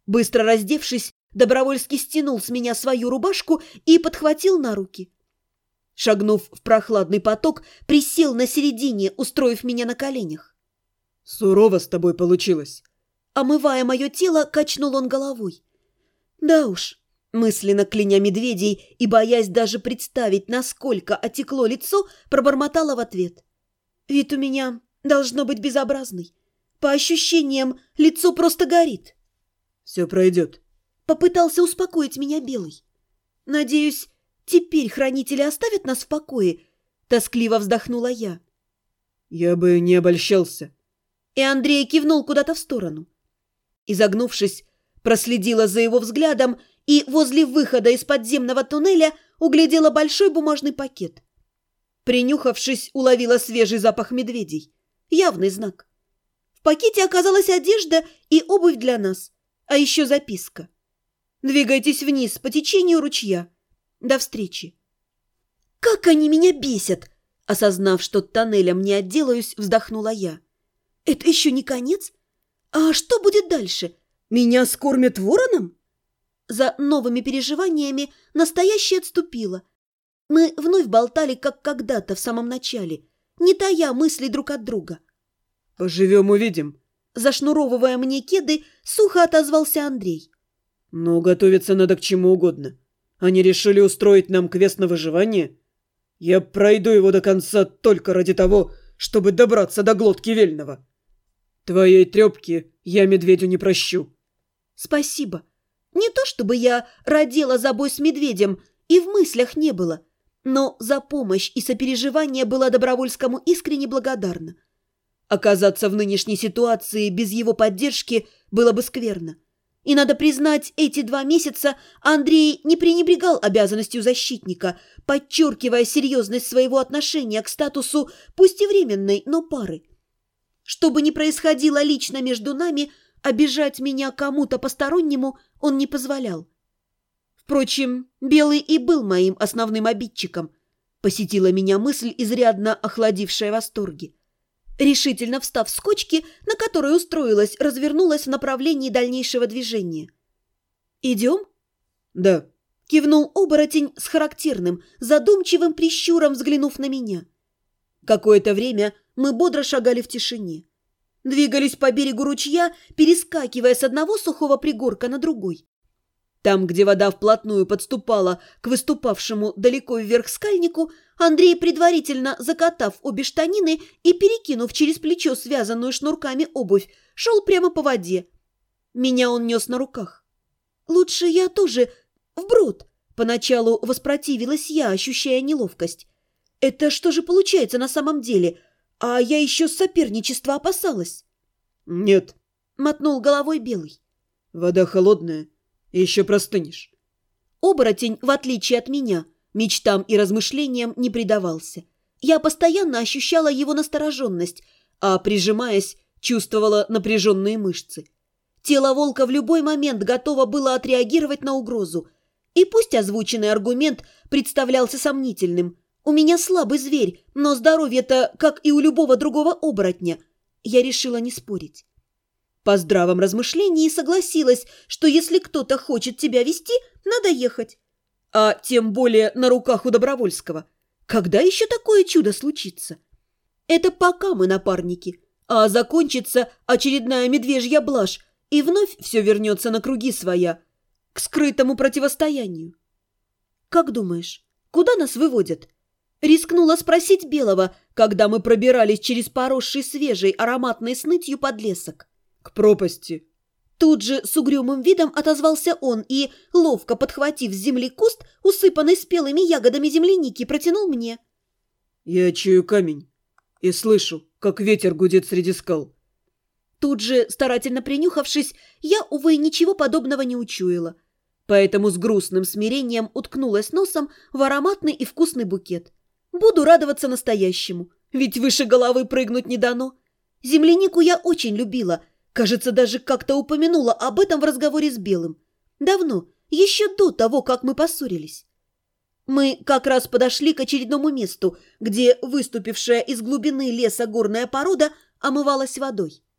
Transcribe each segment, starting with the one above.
Быстро раздевшись, Добровольский стянул с меня свою рубашку и подхватил на руки. Шагнув в прохладный поток, присел на середине, устроив меня на коленях. «Сурово с тобой получилось». Омывая мое тело, качнул он головой. Да уж, мысленно кляня медведей и боясь даже представить, насколько отекло лицо, пробормотала в ответ. Вид у меня должно быть безобразный. По ощущениям, лицо просто горит. «Все пройдет». Попытался успокоить меня Белый. Надеюсь, теперь хранители оставят нас в покое? Тоскливо вздохнула я. «Я бы не обольщался». И Андрей кивнул куда-то в сторону. Изогнувшись, проследила за его взглядом и возле выхода из подземного туннеля углядела большой бумажный пакет. Принюхавшись, уловила свежий запах медведей. Явный знак. В пакете оказалась одежда и обувь для нас, а еще записка. «Двигайтесь вниз по течению ручья. До встречи». «Как они меня бесят!» Осознав, что тоннелем не отделаюсь, вздохнула я. «Это еще не конец? А что будет дальше? Меня скормят вороном?» За новыми переживаниями настоящее отступило. Мы вновь болтали, как когда-то в самом начале, не тая мыслей друг от друга. «Поживем, увидим». Зашнуровывая мне кеды, сухо отозвался Андрей. «Но готовиться надо к чему угодно. Они решили устроить нам квест на выживание? Я пройду его до конца только ради того, чтобы добраться до глотки Вельного. Твоей трепки я медведю не прощу». «Спасибо. Не то чтобы я родила за бой с медведем, и в мыслях не было, но за помощь и сопереживание была Добровольскому искренне благодарна. Оказаться в нынешней ситуации без его поддержки было бы скверно. И надо признать, эти 2 месяца Андрей не пренебрегал обязанностью защитника, подчеркивая серьезность своего отношения к статусу пусть и временной, но пары. Что бы ни происходило лично между нами, обижать меня кому-то постороннему он не позволял. Впрочем, Белый и был моим основным обидчиком. Посетила меня мысль, изрядно охладившая восторги. Решительно встав с кочки, на которой устроилась, развернулась в направлении дальнейшего движения. «Идем?» «Да», — кивнул оборотень с характерным, задумчивым прищуром, взглянув на меня. Какое-то время мы бодро шагали в тишине. Двигались по берегу ручья, перескакивая с одного сухого пригорка на другой. Там, где вода вплотную подступала к выступавшему далеко вверх скальнику, Андрей, предварительно закатав обе штанины и перекинув через плечо связанную шнурками обувь, шел прямо по воде. Меня он нес на руках. «Лучше я тоже вброд», — поначалу воспротивилась я, ощущая неловкость. «Это что же получается на самом деле? А я еще соперничества опасалась». «Нет», — мотнул головой Белый. «вода холодная. Еще простынешь». Оборотень, в отличие от меня, мечтам и размышлениям не предавался. Я постоянно ощущала его настороженность, а, прижимаясь, чувствовала напряженные мышцы. Тело волка в любой момент готово было отреагировать на угрозу. И пусть озвученный аргумент представлялся сомнительным. У меня слабый зверь, но здоровье-то, как и у любого другого оборотня. Я решила не спорить. По здравом размышлении согласилась, что если кто-то хочет тебя вести, надо ехать. А тем более на руках у Добровольского. Когда еще такое чудо случится? Это пока мы напарники, а закончится очередная медвежья блажь, и вновь все вернется на круги своя, к скрытому противостоянию. «Как думаешь, куда нас выводят?» Рискнула спросить Белого, когда мы пробирались через поросший свежей ароматной снытью подлесок. «К пропасти». Тут же с угрюмым видом отозвался он и, ловко подхватив с земли куст, усыпанный спелыми ягодами земляники, протянул мне. «Я чую камень и слышу, как ветер гудит среди скал». Тут же, старательно принюхавшись, я, увы, ничего подобного не учуяла. Поэтому с грустным смирением уткнулась носом в ароматный и вкусный букет. Буду радоваться настоящему, ведь выше головы прыгнуть не дано. Землянику я очень любила. Кажется, даже как-то упомянула об этом в разговоре с Белым. Давно, еще до того, как мы поссорились. Мы как раз подошли к очередному месту, где выступившая из глубины леса горная порода омывалась водой.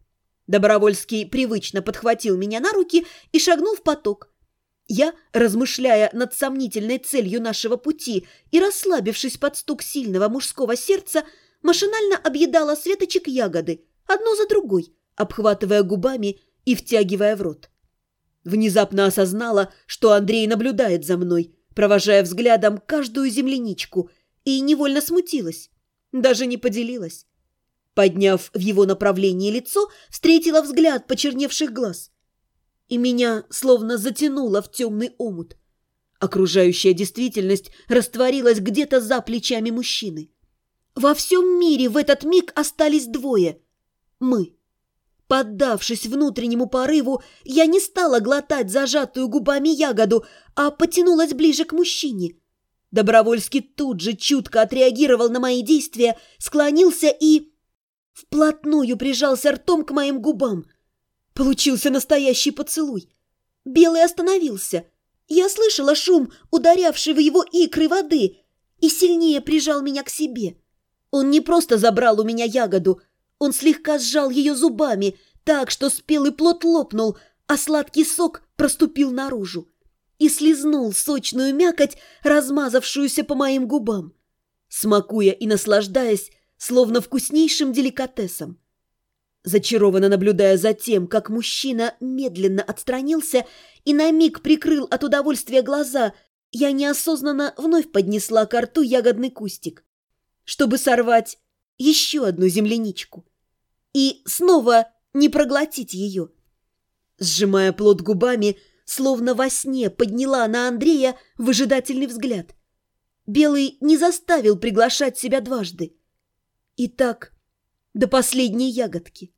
Добровольский привычно подхватил меня на руки и шагнул в поток. Я, размышляя над сомнительной целью нашего пути и расслабившись под стук сильного мужского сердца, машинально объедала с веточек ягоды, одну за другой, обхватывая губами и втягивая в рот. Внезапно осознала, что Андрей наблюдает за мной, провожая взглядом каждую земляничку, и невольно смутилась, даже не поделилась. Подняв в его направлении лицо, встретила взгляд почерневших глаз. И меня словно затянуло в темный омут. Окружающая действительность растворилась где-то за плечами мужчины. Во всем мире в этот миг остались двое – мы. Поддавшись внутреннему порыву, я не стала глотать зажатую губами ягоду, а потянулась ближе к мужчине. Добровольский тут же чутко отреагировал на мои действия, склонился и вплотную прижался ртом к моим губам. Получился настоящий поцелуй. Белый остановился. Я слышала шум, ударявший в его икры воды, и сильнее прижал меня к себе. Он не просто забрал у меня ягоду, он слегка сжал ее зубами, так что спелый плод лопнул, а сладкий сок проступил наружу и слизнул сочную мякоть, размазавшуюся по моим губам, смакуя и наслаждаясь, словно вкуснейшим деликатесом. Зачарованно наблюдая за тем, как мужчина медленно отстранился и на миг прикрыл от удовольствия глаза, я неосознанно вновь поднесла ко рту ягодный кустик, чтобы сорвать еще одну земляничку и снова не проглотить ее. Сжимая плод губами, словно во сне подняла на Андрея выжидательный взгляд. Белый не заставил приглашать себя дважды. И так до последней ягодки.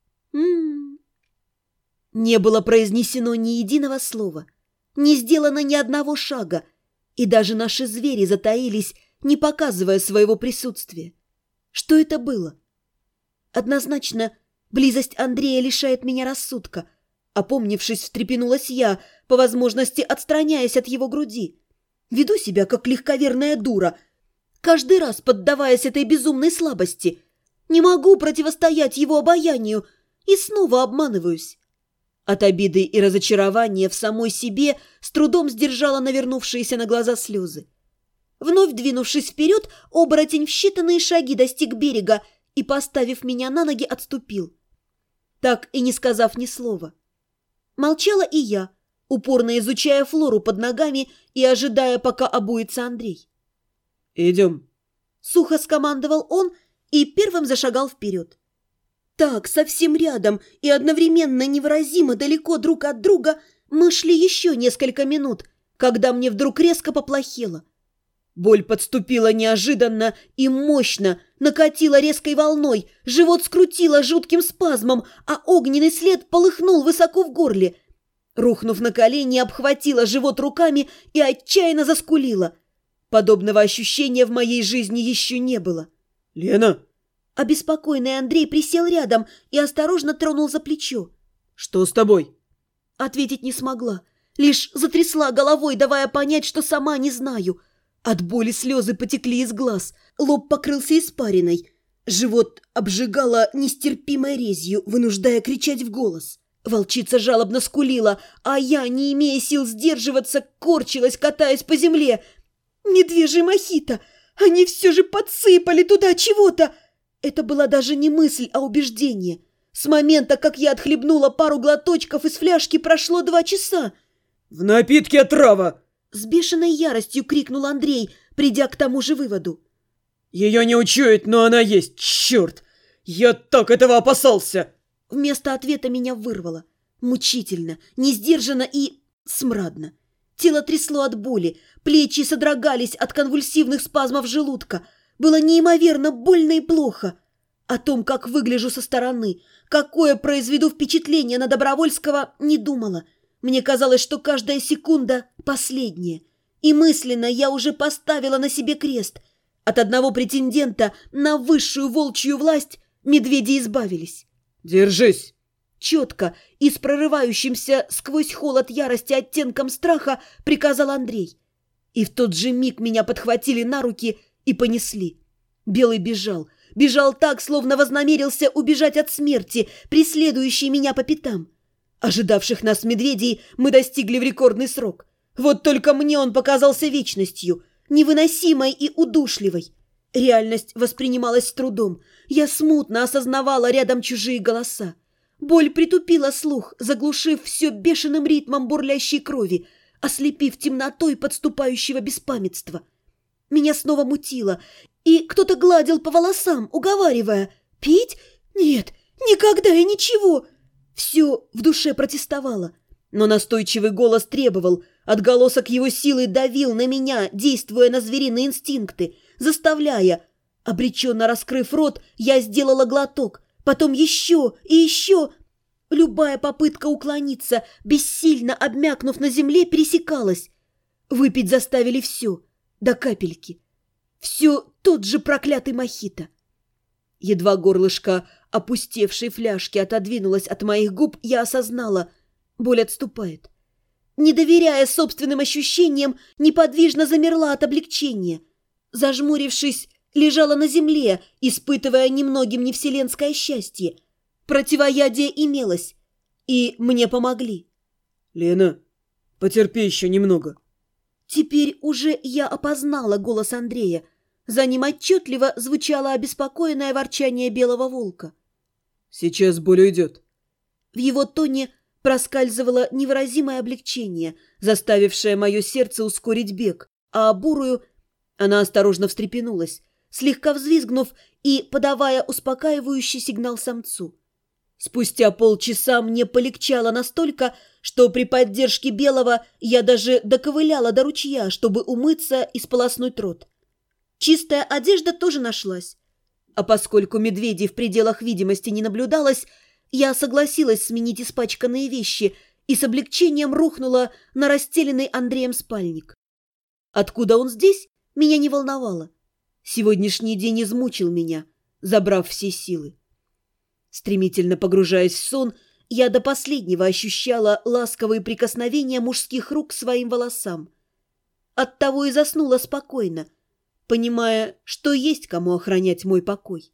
Не было произнесено ни единого слова, не сделано ни одного шага, и даже наши звери затаились, не показывая своего присутствия. Что это было? Однозначно, близость Андрея лишает меня рассудка. Опомнившись, встрепенулась я, по возможности отстраняясь от его груди. Веду себя, как легковерная дура, каждый раз поддаваясь этой безумной слабости. Не могу противостоять его обаянию и снова обманываюсь. От обиды и разочарования в самой себе с трудом сдержала навернувшиеся на глаза слезы. Вновь двинувшись вперед, оборотень в считанные шаги достиг берега и, поставив меня на ноги, отступил, так и не сказав ни слова. Молчала и я, упорно изучая флору под ногами и ожидая, пока обуется Андрей. «Идем», — сухо скомандовал он и первым зашагал вперед. Так, совсем рядом и одновременно невыразимо далеко друг от друга мы шли еще несколько минут, когда мне вдруг резко поплохело. Боль подступила неожиданно и мощно, накатила резкой волной, живот скрутило жутким спазмом, а огненный след полыхнул высоко в горле. Рухнув на колени, обхватила живот руками и отчаянно заскулила. Подобного ощущения в моей жизни еще не было. «Лена!» Обеспокоенный Андрей присел рядом и осторожно тронул за плечо. «Что с тобой?» Ответить не смогла, лишь затрясла головой, давая понять, что сама не знаю. От боли слезы потекли из глаз, лоб покрылся испариной. Живот обжигало нестерпимой резью, вынуждая кричать в голос. Волчица жалобно скулила, а я, не имея сил сдерживаться, корчилась, катаясь по земле. «Медвежий мохито! Они все же подсыпали туда чего-то!» Это была даже не мысль, а убеждение. С момента, как я отхлебнула пару глоточков из фляжки, прошло 2 часа. «В напитке отрава!» С бешеной яростью крикнул Андрей, придя к тому же выводу. «Ее не учуять, но она есть, черт! Я так этого опасался!» Вместо ответа меня вырвало. Мучительно, несдержанно и смрадно. Тело трясло от боли, плечи содрогались от конвульсивных спазмов желудка. Было неимоверно больно и плохо. О том, как выгляжу со стороны, какое произведу впечатление на Добровольского, не думала. Мне казалось, что каждая секунда последняя. И мысленно я уже поставила на себе крест. От одного претендента на высшую волчью власть медведи избавились. «Держись!» Четко и с прорывающимся сквозь холод ярости оттенком страха приказал Андрей. И в тот же миг меня подхватили на руки и понесли. Белый бежал, Бежал так, словно вознамерился убежать от смерти, преследующей меня по пятам. Ожидавших нас медведей мы достигли в рекордный срок. Вот только мне он показался вечностью, невыносимой и удушливой. Реальность воспринималась с трудом. Я смутно осознавала рядом чужие голоса. Боль притупила слух, заглушив все бешеным ритмом бурлящей крови, ослепив темнотой подступающего беспамятства. Меня снова мутило, и кто-то гладил по волосам, уговаривая: «Пить? Нет, никогда и ничего!» Все в душе протестовало, но настойчивый голос требовал, отголосок его силы давил на меня, действуя на звериные инстинкты, заставляя. Обреченно раскрыв рот, я сделала глоток, потом еще и еще. Любая попытка уклониться, бессильно обмякнув на земле, пересекалась. Выпить заставили все, до капельки. Все тот же проклятый мохито. Едва горлышко опустевшей фляжки отодвинулось от моих губ, я осознала — боль отступает. Не доверяя собственным ощущениям, неподвижно замерла от облегчения. Зажмурившись, лежала на земле, испытывая немногим невселенское счастье. Противоядие имелось, и мне помогли. «Лена, потерпи еще немного». Теперь уже я опознала голос Андрея. За ним отчетливо звучало обеспокоенное ворчание белого волка. «Сейчас боль уйдет». В его тоне проскальзывало невыразимое облегчение, заставившее мое сердце ускорить бег, а бурую... Она осторожно встрепенулась, слегка взвизгнув и подавая успокаивающий сигнал самцу. Спустя полчаса мне полегчало настолько, что при поддержке белого я даже доковыляла до ручья, чтобы умыться и сполоснуть рот. Чистая одежда тоже нашлась. А поскольку медведей в пределах видимости не наблюдалось, я согласилась сменить испачканные вещи и с облегчением рухнула на расстеленный Андреем спальник. Откуда он здесь, меня не волновало. Сегодняшний день измучил меня, забрав все силы. Стремительно погружаясь в сон, я до последнего ощущала ласковые прикосновения мужских рук к своим волосам. Оттого и заснула спокойно, понимая, что есть кому охранять мой покой.